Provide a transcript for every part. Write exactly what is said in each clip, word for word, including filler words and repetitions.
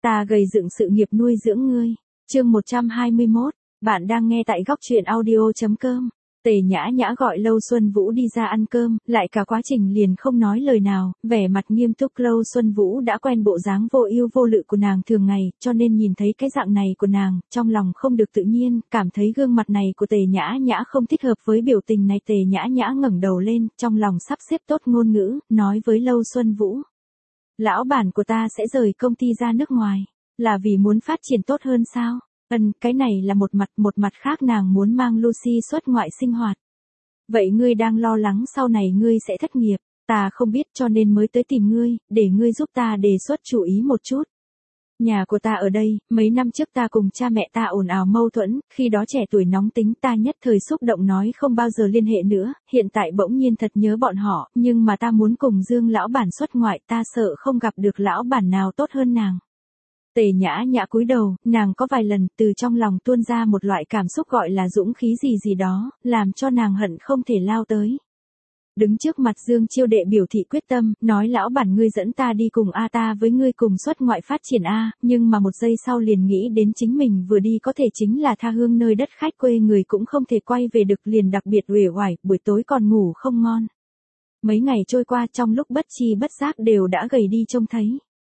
Ta gầy dựng sự nghiệp nuôi dưỡng ngươi. Chương một trăm hai mươi mốt, bạn đang nghe tại góc truyện audio chấm com. Tề Nhã Nhã gọi Lâu Xuân Vũ đi ra ăn cơm, lại cả quá trình liền không nói lời nào, vẻ mặt nghiêm túc. Lâu Xuân Vũ đã quen bộ dáng vô ưu vô lự của nàng thường ngày, cho nên nhìn thấy cái dạng này của nàng, trong lòng không được tự nhiên, cảm thấy gương mặt này của Tề Nhã Nhã không thích hợp với biểu tình này. Tề Nhã Nhã ngẩng đầu lên, trong lòng sắp xếp tốt ngôn ngữ, nói với Lâu Xuân Vũ. Lão bản của ta sẽ rời công ty ra nước ngoài, là vì muốn phát triển tốt hơn sao? Ừm, cái này là một mặt, một mặt khác nàng muốn mang Lucy xuất ngoại sinh hoạt. Vậy ngươi đang lo lắng sau này ngươi sẽ thất nghiệp, ta không biết cho nên mới tới tìm ngươi, để ngươi giúp ta đề xuất chú ý một chút. Nhà của ta ở đây, mấy năm trước ta cùng cha mẹ ta ồn ào mâu thuẫn, khi đó trẻ tuổi nóng tính ta nhất thời xúc động nói không bao giờ liên hệ nữa, hiện tại bỗng nhiên thật nhớ bọn họ, nhưng mà ta muốn cùng Dương lão bản xuất ngoại, ta sợ không gặp được lão bản nào tốt hơn nàng. Tề Nhã Nhã cúi đầu, nàng có vài lần từ trong lòng tuôn ra một loại cảm xúc gọi là dũng khí gì gì đó, làm cho nàng hận không thể lao tới. Đứng trước mặt Dương Chiêu Đệ biểu thị quyết tâm, nói lão bản ngươi dẫn ta đi cùng A ta với ngươi cùng xuất ngoại phát triển A, nhưng mà một giây sau liền nghĩ đến chính mình vừa đi có thể chính là tha hương nơi đất khách quê người cũng không thể quay về được liền đặc biệt uể oải, buổi tối còn ngủ không ngon. Mấy ngày trôi qua trong lúc bất chi bất giác đều đã gầy đi trông thấy.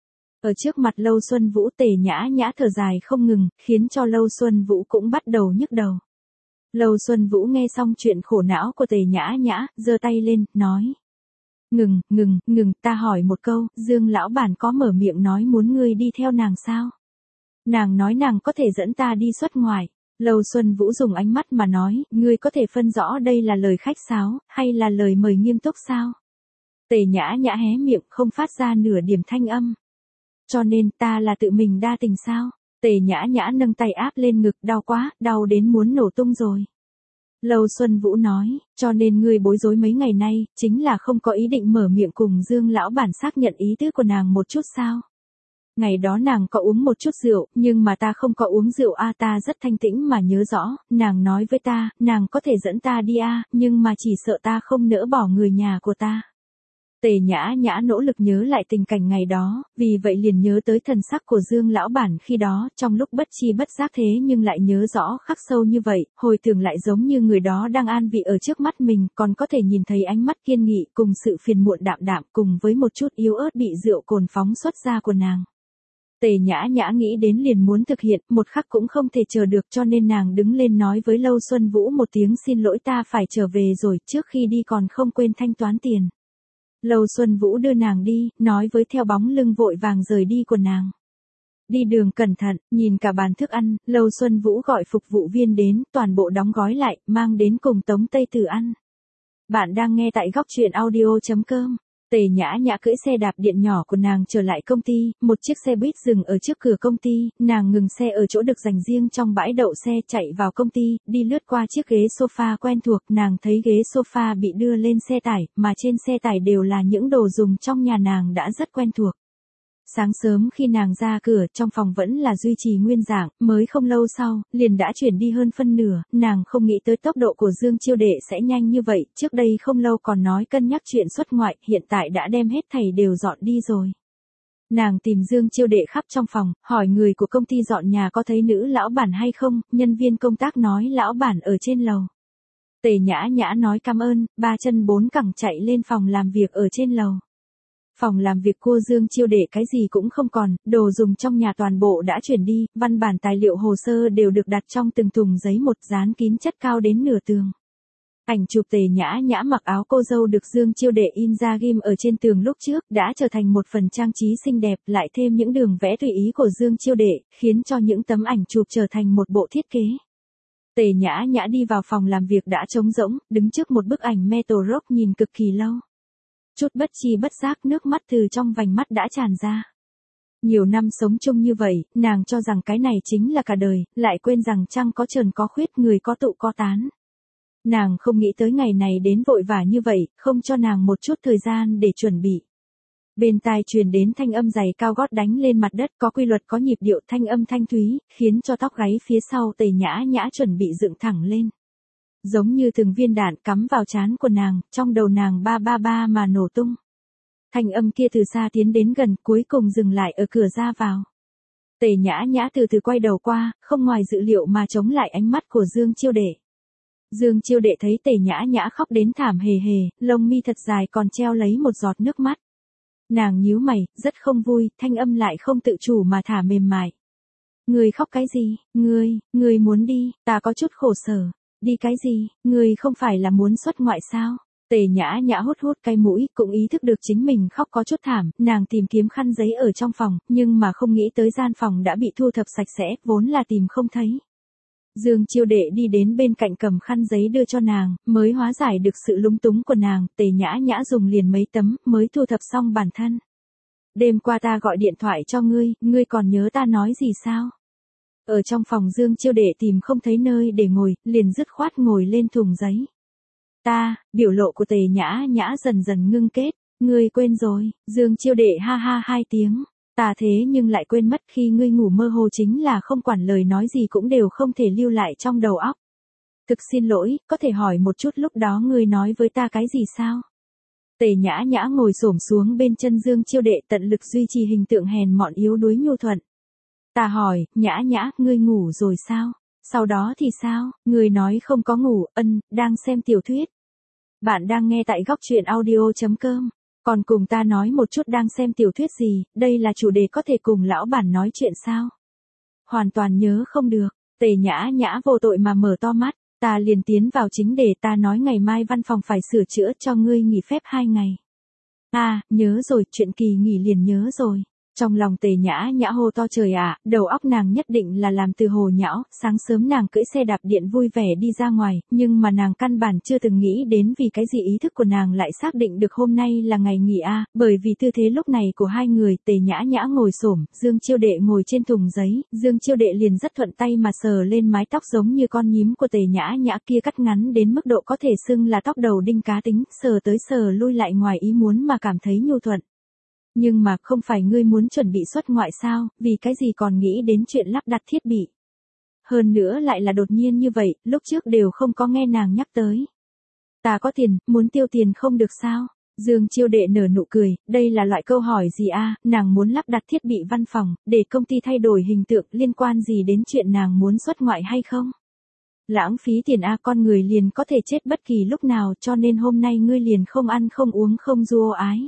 Ở trước mặt Lâu Xuân Vũ Tề Nhã Nhã thở dài không ngừng, khiến cho Lâu Xuân Vũ cũng bắt đầu nhức đầu. Lâu Xuân Vũ nghe xong chuyện khổ não của Tề Nhã Nhã, giơ tay lên, nói. Ngừng, ngừng, ngừng, ta hỏi một câu, Dương lão bản có mở miệng nói muốn ngươi đi theo nàng sao? Nàng nói nàng có thể dẫn ta đi xuất ngoại. Lâu Xuân Vũ dùng ánh mắt mà nói, ngươi có thể phân rõ đây là lời khách sáo, hay là lời mời nghiêm túc sao? Tề Nhã Nhã hé miệng không phát ra nửa điểm thanh âm. Cho nên ta là tự mình đa tình sao? Tề Nhã Nhã nâng tay áp lên ngực, đau quá, đau đến muốn nổ tung rồi. Lâu Xuân Vũ nói, cho nên ngươi bối rối mấy ngày nay, chính là không có ý định mở miệng cùng Dương lão bản xác nhận ý tứ của nàng một chút sao? Ngày đó nàng có uống một chút rượu, nhưng mà ta không có uống rượu a, ta rất thanh tĩnh mà nhớ rõ, nàng nói với ta, nàng có thể dẫn ta đi a, nhưng mà chỉ sợ ta không nỡ bỏ người nhà của ta. Tề Nhã Nhã nỗ lực nhớ lại tình cảnh ngày đó, vì vậy liền nhớ tới thần sắc của Dương lão bản khi đó, trong lúc bất chi bất giác thế nhưng lại nhớ rõ khắc sâu như vậy, hồi tưởng lại giống như người đó đang an vị ở trước mắt mình, còn có thể nhìn thấy ánh mắt kiên nghị cùng sự phiền muộn đạm đạm cùng với một chút yếu ớt bị rượu cồn phóng xuất ra của nàng. Tề Nhã Nhã nghĩ đến liền muốn thực hiện, một khắc cũng không thể chờ được cho nên nàng đứng lên nói với Lâu Xuân Vũ một tiếng xin lỗi ta phải trở về rồi, trước khi đi còn không quên thanh toán tiền. Lâu Xuân Vũ đưa nàng đi, nói với theo bóng lưng vội vàng rời đi của nàng. Đi đường cẩn thận, nhìn cả bàn thức ăn, Lâu Xuân Vũ gọi phục vụ viên đến, toàn bộ đóng gói lại, mang đến cùng Tống Tây Tử ăn. Bạn đang nghe tại góc truyện audio chấm com. Tề Nhã Nhã cưỡi xe đạp điện nhỏ của nàng trở lại công ty, một chiếc xe buýt dừng ở trước cửa công ty, nàng ngừng xe ở chỗ được dành riêng trong bãi đậu xe chạy vào công ty, đi lướt qua chiếc ghế sofa quen thuộc, nàng thấy ghế sofa bị đưa lên xe tải, mà trên xe tải đều là những đồ dùng trong nhà nàng đã rất quen thuộc. Sáng sớm khi nàng ra cửa, trong phòng vẫn là duy trì nguyên dạng, mới không lâu sau, liền đã chuyển đi hơn phân nửa, nàng không nghĩ tới tốc độ của Dương Chiêu Đệ sẽ nhanh như vậy, trước đây không lâu còn nói cân nhắc chuyện xuất ngoại, hiện tại đã đem hết thảy đều dọn đi rồi. Nàng tìm Dương Chiêu Đệ khắp trong phòng, hỏi người của công ty dọn nhà có thấy nữ lão bản hay không, nhân viên công tác nói lão bản ở trên lầu. Tề Nhã Nhã nói cảm ơn, ba chân bốn cẳng chạy lên phòng làm việc ở trên lầu. Phòng làm việc cô Dương Chiêu Đệ cái gì cũng không còn, đồ dùng trong nhà toàn bộ đã chuyển đi, văn bản tài liệu hồ sơ đều được đặt trong từng thùng giấy một dán kín chất cao đến nửa tường. Ảnh chụp Tề Nhã Nhã mặc áo cô dâu được Dương Chiêu Đệ in ra ghim ở trên tường lúc trước đã trở thành một phần trang trí xinh đẹp, lại thêm những đường vẽ tùy ý của Dương Chiêu Đệ, khiến cho những tấm ảnh chụp trở thành một bộ thiết kế. Tề Nhã Nhã đi vào phòng làm việc đã trống rỗng, đứng trước một bức ảnh metal rock nhìn cực kỳ lâu. Chút bất chi bất giác nước mắt từ trong vành mắt đã tràn ra. Nhiều năm sống chung như vậy, nàng cho rằng cái này chính là cả đời, lại quên rằng trăng có trần có khuyết người có tụ có tán. Nàng không nghĩ tới ngày này đến vội vã như vậy, không cho nàng một chút thời gian để chuẩn bị. Bên tai truyền đến thanh âm giày cao gót đánh lên mặt đất có quy luật có nhịp điệu thanh âm thanh thúy, khiến cho tóc gáy phía sau Tề Nhã Nhã chuẩn bị dựng thẳng lên. Giống như từng viên đạn cắm vào trán của nàng, trong đầu nàng ba ba ba mà nổ tung. Thanh âm kia từ xa tiến đến gần, cuối cùng dừng lại ở cửa ra vào. Tề Nhã Nhã từ từ quay đầu qua, không ngoài dự liệu mà chống lại ánh mắt của Dương Chiêu Đệ. Dương Chiêu Đệ thấy Tề Nhã Nhã khóc đến thảm hề hề, lông mi thật dài còn treo lấy một giọt nước mắt. Nàng nhíu mày, rất không vui, thanh âm lại không tự chủ mà thả mềm mại. Ngươi khóc cái gì, ngươi, ngươi muốn đi, ta có chút khổ sở. Đi cái gì, ngươi không phải là muốn xuất ngoại sao? Tề Nhã Nhã hút hút cái mũi, cũng ý thức được chính mình khóc có chút thảm, nàng tìm kiếm khăn giấy ở trong phòng, nhưng mà không nghĩ tới gian phòng đã bị thu thập sạch sẽ, vốn là tìm không thấy. Dương Chiêu Đệ đi đến bên cạnh cầm khăn giấy đưa cho nàng, mới hóa giải được sự lúng túng của nàng, Tề Nhã Nhã dùng liền mấy tấm, mới thu thập xong bản thân. Đêm qua ta gọi điện thoại cho ngươi, ngươi còn nhớ ta nói gì sao? Ở trong phòng Dương Chiêu Đệ tìm không thấy nơi để ngồi, liền dứt khoát ngồi lên thùng giấy. Ta, biểu lộ của Tề Nhã Nhã dần dần ngưng kết, ngươi quên rồi, Dương Chiêu Đệ ha ha hai tiếng. Ta thế nhưng lại quên mất khi ngươi ngủ mơ hồ chính là không quản lời nói gì cũng đều không thể lưu lại trong đầu óc. Thực xin lỗi, có thể hỏi một chút lúc đó ngươi nói với ta cái gì sao? Tề Nhã Nhã ngồi xổm xuống bên chân Dương Chiêu Đệ tận lực duy trì hình tượng hèn mọn yếu đuối nhu thuận. Ta hỏi, Nhã Nhã, ngươi ngủ rồi sao? Sau đó thì sao? Ngươi nói không có ngủ, ân, đang xem tiểu thuyết. Bạn đang nghe tại góc truyện audio chấm com. Còn cùng ta nói một chút đang xem tiểu thuyết gì, đây là chủ đề có thể cùng lão bản nói chuyện sao? Hoàn toàn nhớ không được, Tề Nhã Nhã vô tội mà mở to mắt, ta liền tiến vào chính đề, ta nói ngày mai văn phòng phải sửa chữa cho ngươi nghỉ phép hai ngày. À, nhớ rồi, chuyện kỳ nghỉ liền nhớ rồi. Trong lòng Tề Nhã Nhã hô to trời ạ, đầu óc nàng nhất định là làm từ hồ nhão, sáng sớm nàng cưỡi xe đạp điện vui vẻ đi ra ngoài, nhưng mà nàng căn bản chưa từng nghĩ đến vì cái gì ý thức của nàng lại xác định được hôm nay là ngày nghỉ a, bởi vì tư thế lúc này của hai người, Tề Nhã Nhã ngồi xổm, Dương Chiêu Đệ ngồi trên thùng giấy, Dương Chiêu Đệ liền rất thuận tay mà sờ lên mái tóc giống như con nhím của Tề Nhã Nhã kia cắt ngắn đến mức độ có thể xưng là tóc đầu đinh cá tính, sờ tới sờ lui lại ngoài ý muốn mà cảm thấy nhu thuận. Nhưng mà không phải ngươi muốn chuẩn bị xuất ngoại sao, vì cái gì còn nghĩ đến chuyện lắp đặt thiết bị. Hơn nữa lại là đột nhiên như vậy, lúc trước đều không có nghe nàng nhắc tới. Ta có tiền, muốn tiêu tiền không được sao? Dương Chiêu Đệ nở nụ cười, đây là loại câu hỏi gì a? Nàng muốn lắp đặt thiết bị văn phòng, để công ty thay đổi hình tượng liên quan gì đến chuyện nàng muốn xuất ngoại hay không? Lãng phí tiền a, con người liền có thể chết bất kỳ lúc nào cho nên hôm nay ngươi liền không ăn không uống không du ô ái.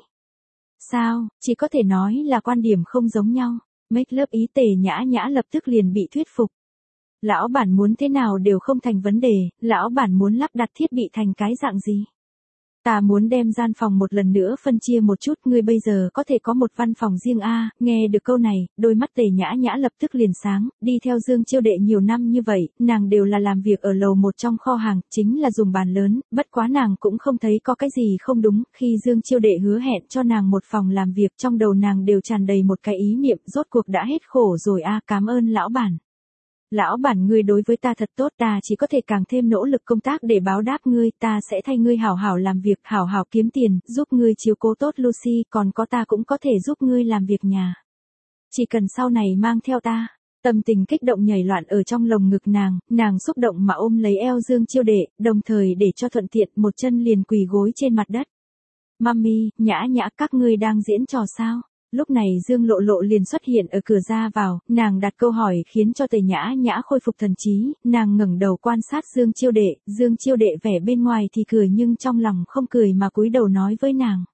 Sao, chỉ có thể nói là quan điểm không giống nhau. Make love ý Tề Nhã Nhã lập tức liền bị thuyết phục. Lão bản muốn thế nào đều không thành vấn đề, lão bản muốn lắp đặt thiết bị thành cái dạng gì? Ta muốn đem gian phòng một lần nữa phân chia một chút, ngươi bây giờ có thể có một văn phòng riêng a. Nghe được câu này, đôi mắt Tề Nhã Nhã lập tức liền sáng, đi theo Dương Chiêu Đệ nhiều năm như vậy, nàng đều là làm việc ở lầu một trong kho hàng, chính là dùng bàn lớn, bất quá nàng cũng không thấy có cái gì không đúng, khi Dương Chiêu Đệ hứa hẹn cho nàng một phòng làm việc, trong đầu nàng đều tràn đầy một cái ý niệm, rốt cuộc đã hết khổ rồi a, cảm ơn lão bản. Lão bản ngươi đối với ta thật tốt, ta chỉ có thể càng thêm nỗ lực công tác để báo đáp ngươi, ta sẽ thay ngươi hảo hảo làm việc, hảo hảo kiếm tiền, giúp ngươi chiếu cố tốt Lucy, còn có ta cũng có thể giúp ngươi làm việc nhà. Chỉ cần sau này mang theo ta. Tâm tình kích động nhảy loạn ở trong lồng ngực nàng, nàng xúc động mà ôm lấy eo Dương Chiêu Đệ, đồng thời để cho thuận tiện một chân liền quỳ gối trên mặt đất. Mami, Nhã Nhã, các ngươi đang diễn trò sao? Lúc này Dương Lộ Lộ liền xuất hiện ở cửa ra vào, nàng đặt câu hỏi khiến cho Tề Nhã Nhã khôi phục thần trí, nàng ngẩng đầu quan sát Dương Chiêu Đệ, Dương Chiêu Đệ vẻ bên ngoài thì cười nhưng trong lòng không cười mà cúi đầu nói với nàng.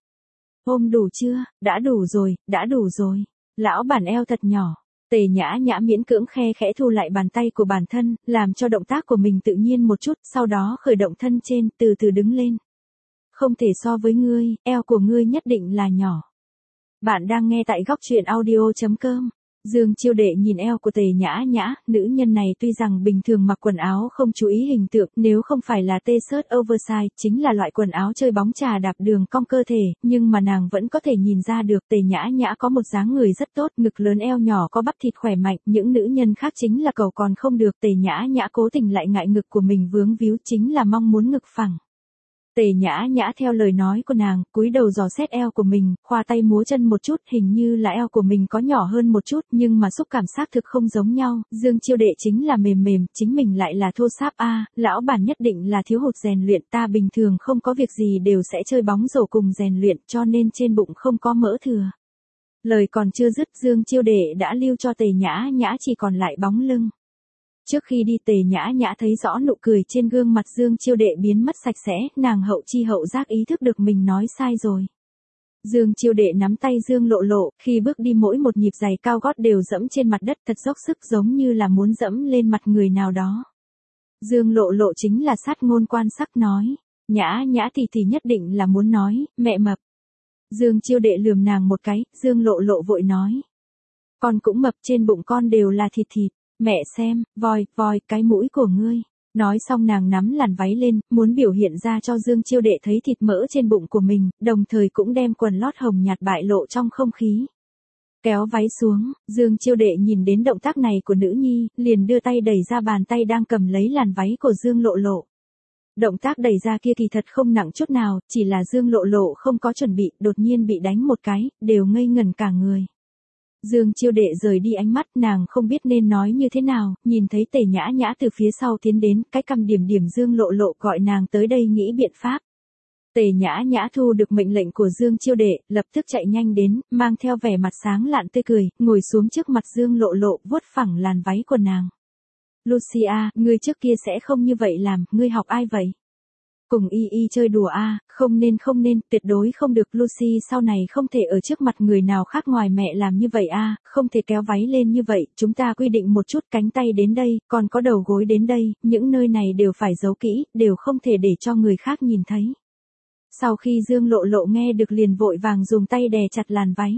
Ôm đủ chưa, đã đủ rồi, đã đủ rồi, lão bản eo thật nhỏ. Tề Nhã Nhã miễn cưỡng khe khẽ thu lại bàn tay của bản thân, làm cho động tác của mình tự nhiên một chút, sau đó khởi động thân trên, từ từ đứng lên. Không thể so với ngươi, eo của ngươi nhất định là nhỏ. Bạn đang nghe tại góc truyện audio chấm com. Dương Chiêu Đệ nhìn eo của Tề Nhã Nhã, nữ nhân này tuy rằng bình thường mặc quần áo không chú ý hình tượng, nếu không phải là t-shirt oversize, chính là loại quần áo chơi bóng trà đạp đường cong cơ thể, nhưng mà nàng vẫn có thể nhìn ra được Tề Nhã Nhã có một dáng người rất tốt, ngực lớn eo nhỏ có bắp thịt khỏe mạnh, những nữ nhân khác chính là cầu còn không được, Tề Nhã Nhã cố tình lại ngại ngực của mình vướng víu, chính là mong muốn ngực phẳng. Tề Nhã Nhã theo lời nói của nàng, cúi đầu dò xét eo của mình, khoa tay múa chân một chút, hình như là eo của mình có nhỏ hơn một chút, nhưng mà xúc cảm xác thực không giống nhau, Dương Chiêu Đệ chính là mềm mềm, chính mình lại là thô sáp a, lão bản nhất định là thiếu hụt rèn luyện, ta bình thường không có việc gì đều sẽ chơi bóng rổ cùng rèn luyện, cho nên trên bụng không có mỡ thừa. Lời còn chưa dứt, Dương Chiêu Đệ đã lưu cho Tề Nhã Nhã chỉ còn lại bóng lưng. Trước khi đi, Tề Nhã Nhã thấy rõ nụ cười trên gương mặt Dương Chiêu Đệ biến mất sạch sẽ, nàng hậu chi hậu giác ý thức được mình nói sai rồi. Dương Chiêu Đệ nắm tay Dương Lộ Lộ, khi bước đi mỗi một nhịp giày cao gót đều dẫm trên mặt đất thật dốc sức, giống như là muốn dẫm lên mặt người nào đó. Dương Lộ Lộ chính là sát ngôn quan sắc nói, Nhã Nhã thì thì nhất định là muốn nói, mẹ mập. Dương Chiêu Đệ lườm nàng một cái, Dương Lộ Lộ vội nói, con cũng mập, trên bụng con đều là thịt thịt, mẹ xem, voi, voi, cái mũi của ngươi. Nói xong nàng nắm làn váy lên, muốn biểu hiện ra cho Dương Chiêu Đệ thấy thịt mỡ trên bụng của mình, đồng thời cũng đem quần lót hồng nhạt bại lộ trong không khí. Kéo váy xuống, Dương Chiêu Đệ nhìn đến động tác này của nữ nhi, liền đưa tay đẩy ra bàn tay đang cầm lấy làn váy của Dương Lộ Lộ. Động tác đẩy ra kia kỳ thật không nặng chút nào, chỉ là Dương Lộ Lộ không có chuẩn bị, đột nhiên bị đánh một cái, đều ngây ngẩn cả người. Dương Chiêu Đệ rời đi ánh mắt, nàng không biết nên nói như thế nào, nhìn thấy Tề Nhã Nhã từ phía sau tiến đến, cái cằm điểm điểm Dương Lộ Lộ gọi nàng tới đây nghĩ biện pháp. Tề Nhã Nhã thu được mệnh lệnh của Dương Chiêu Đệ, lập tức chạy nhanh đến, mang theo vẻ mặt sáng lạn tươi cười, ngồi xuống trước mặt Dương Lộ Lộ, vuốt phẳng làn váy của nàng. Lucia, ngươi trước kia sẽ không như vậy làm, ngươi học ai vậy? Cùng y y chơi đùa a, à, không nên không nên, tuyệt đối không được, Lucy sau này không thể ở trước mặt người nào khác ngoài mẹ làm như vậy a, à, không thể kéo váy lên như vậy, chúng ta quy định một chút, cánh tay đến đây, còn có đầu gối đến đây, những nơi này đều phải giấu kỹ, đều không thể để cho người khác nhìn thấy. Sau khi Dương Lộ Lộ nghe được liền vội vàng dùng tay đè chặt làn váy.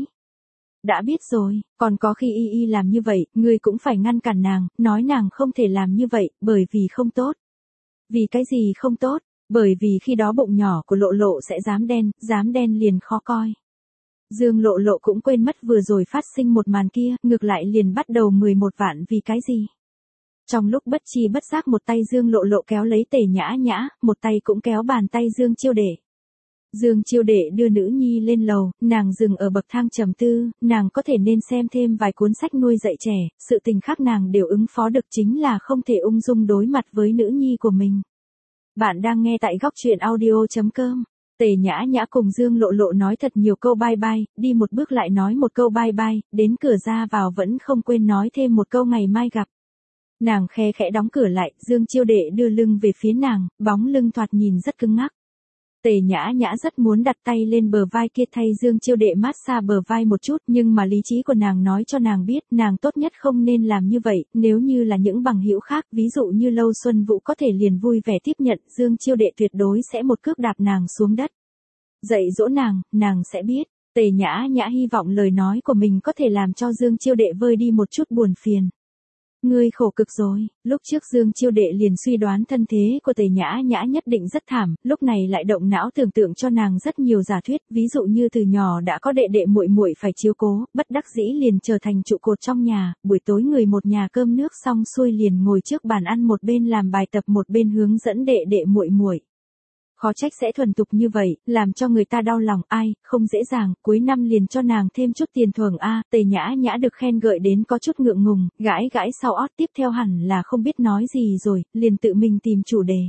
Đã biết rồi, còn có khi y y làm như vậy, ngươi cũng phải ngăn cản nàng, nói nàng không thể làm như vậy, bởi vì không tốt. Vì cái gì không tốt? Bởi vì khi đó bụng nhỏ của Lộ Lộ sẽ dám đen, dám đen liền khó coi. Dương Lộ Lộ cũng quên mất vừa rồi phát sinh một màn kia, ngược lại liền bắt đầu mười một vạn vì cái gì. Trong lúc bất chi bất giác một tay Dương Lộ Lộ kéo lấy Tề Nhã Nhã, một tay cũng kéo bàn tay Dương Chiêu Đệ. Dương Chiêu Đệ đưa nữ nhi lên lầu, nàng dừng ở bậc thang trầm tư, nàng có thể nên xem thêm vài cuốn sách nuôi dạy trẻ, sự tình khác nàng đều ứng phó được, chính là không thể ung dung đối mặt với nữ nhi của mình. Bạn đang nghe tại góc truyện audio chấm com. Tề Nhã Nhã cùng Dương Lộ Lộ nói thật nhiều câu bye bye, đi một bước lại nói một câu bye bye, đến cửa ra vào vẫn không quên nói thêm một câu ngày mai gặp. Nàng khe khẽ đóng cửa lại, Dương Chiêu Đệ đưa lưng về phía nàng, bóng lưng thoạt nhìn rất cứng ngắc. Tề Nhã Nhã rất muốn đặt tay lên bờ vai kia thay Dương Chiêu Đệ mát xa bờ vai một chút, nhưng mà lý trí của nàng nói cho nàng biết, nàng tốt nhất không nên làm như vậy, nếu như là những bằng hữu khác, ví dụ như Lâu Xuân Vũ có thể liền vui vẻ tiếp nhận, Dương Chiêu Đệ tuyệt đối sẽ một cước đạp nàng xuống đất. Dạy dỗ nàng, nàng sẽ biết. Tề Nhã Nhã hy vọng lời nói của mình có thể làm cho Dương Chiêu Đệ vơi đi một chút buồn phiền. Ngươi khổ cực rồi, lúc trước Dương Chiêu Đệ liền suy đoán thân thế của Tề Nhã Nhã nhất định rất thảm, lúc này lại động não tưởng tượng cho nàng rất nhiều giả thuyết, ví dụ như từ nhỏ đã có đệ đệ muội muội phải chiếu cố, bất đắc dĩ liền trở thành trụ cột trong nhà, buổi tối người một nhà cơm nước xong xuôi liền ngồi trước bàn ăn một bên làm bài tập một bên hướng dẫn đệ đệ muội muội. Khó trách sẽ thuần tục như vậy, làm cho người ta đau lòng, ai, không dễ dàng, cuối năm liền cho nàng thêm chút tiền thưởng a. À, Tề Nhã Nhã được khen gợi đến có chút ngượng ngùng, gãi gãi sau ót, tiếp theo hẳn là không biết nói gì rồi, liền tự mình tìm chủ đề.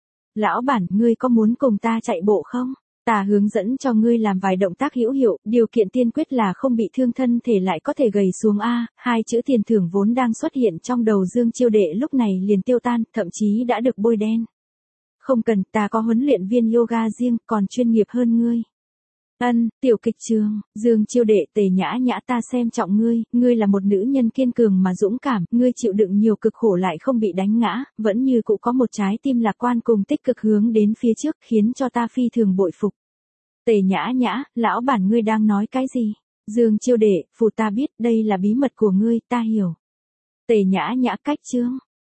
Lão bản, ngươi có muốn cùng ta chạy bộ không? Ta hướng dẫn cho ngươi làm vài động tác hữu hiệu, điều kiện tiên quyết là không bị thương thân thể lại có thể gầy xuống a. À, hai chữ tiền thưởng vốn đang xuất hiện trong đầu Dương Chiêu Đệ lúc này liền tiêu tan, thậm chí đã được bôi đen. Không cần, ta có huấn luyện viên yoga riêng, còn chuyên nghiệp hơn ngươi. Ân, tiểu kịch trường, Dương Chiêu Đệ, Tề Nhã Nhã ta xem trọng ngươi, ngươi là một nữ nhân kiên cường mà dũng cảm, ngươi chịu đựng nhiều cực khổ lại không bị đánh ngã, vẫn như cũ có một trái tim lạc quan cùng tích cực hướng đến phía trước, khiến cho ta phi thường bội phục. Tề Nhã Nhã, lão bản ngươi đang nói cái gì? Dương Chiêu Đệ, phù ta biết, đây là bí mật của ngươi, ta hiểu. Tề Nhã Nhã cách chương.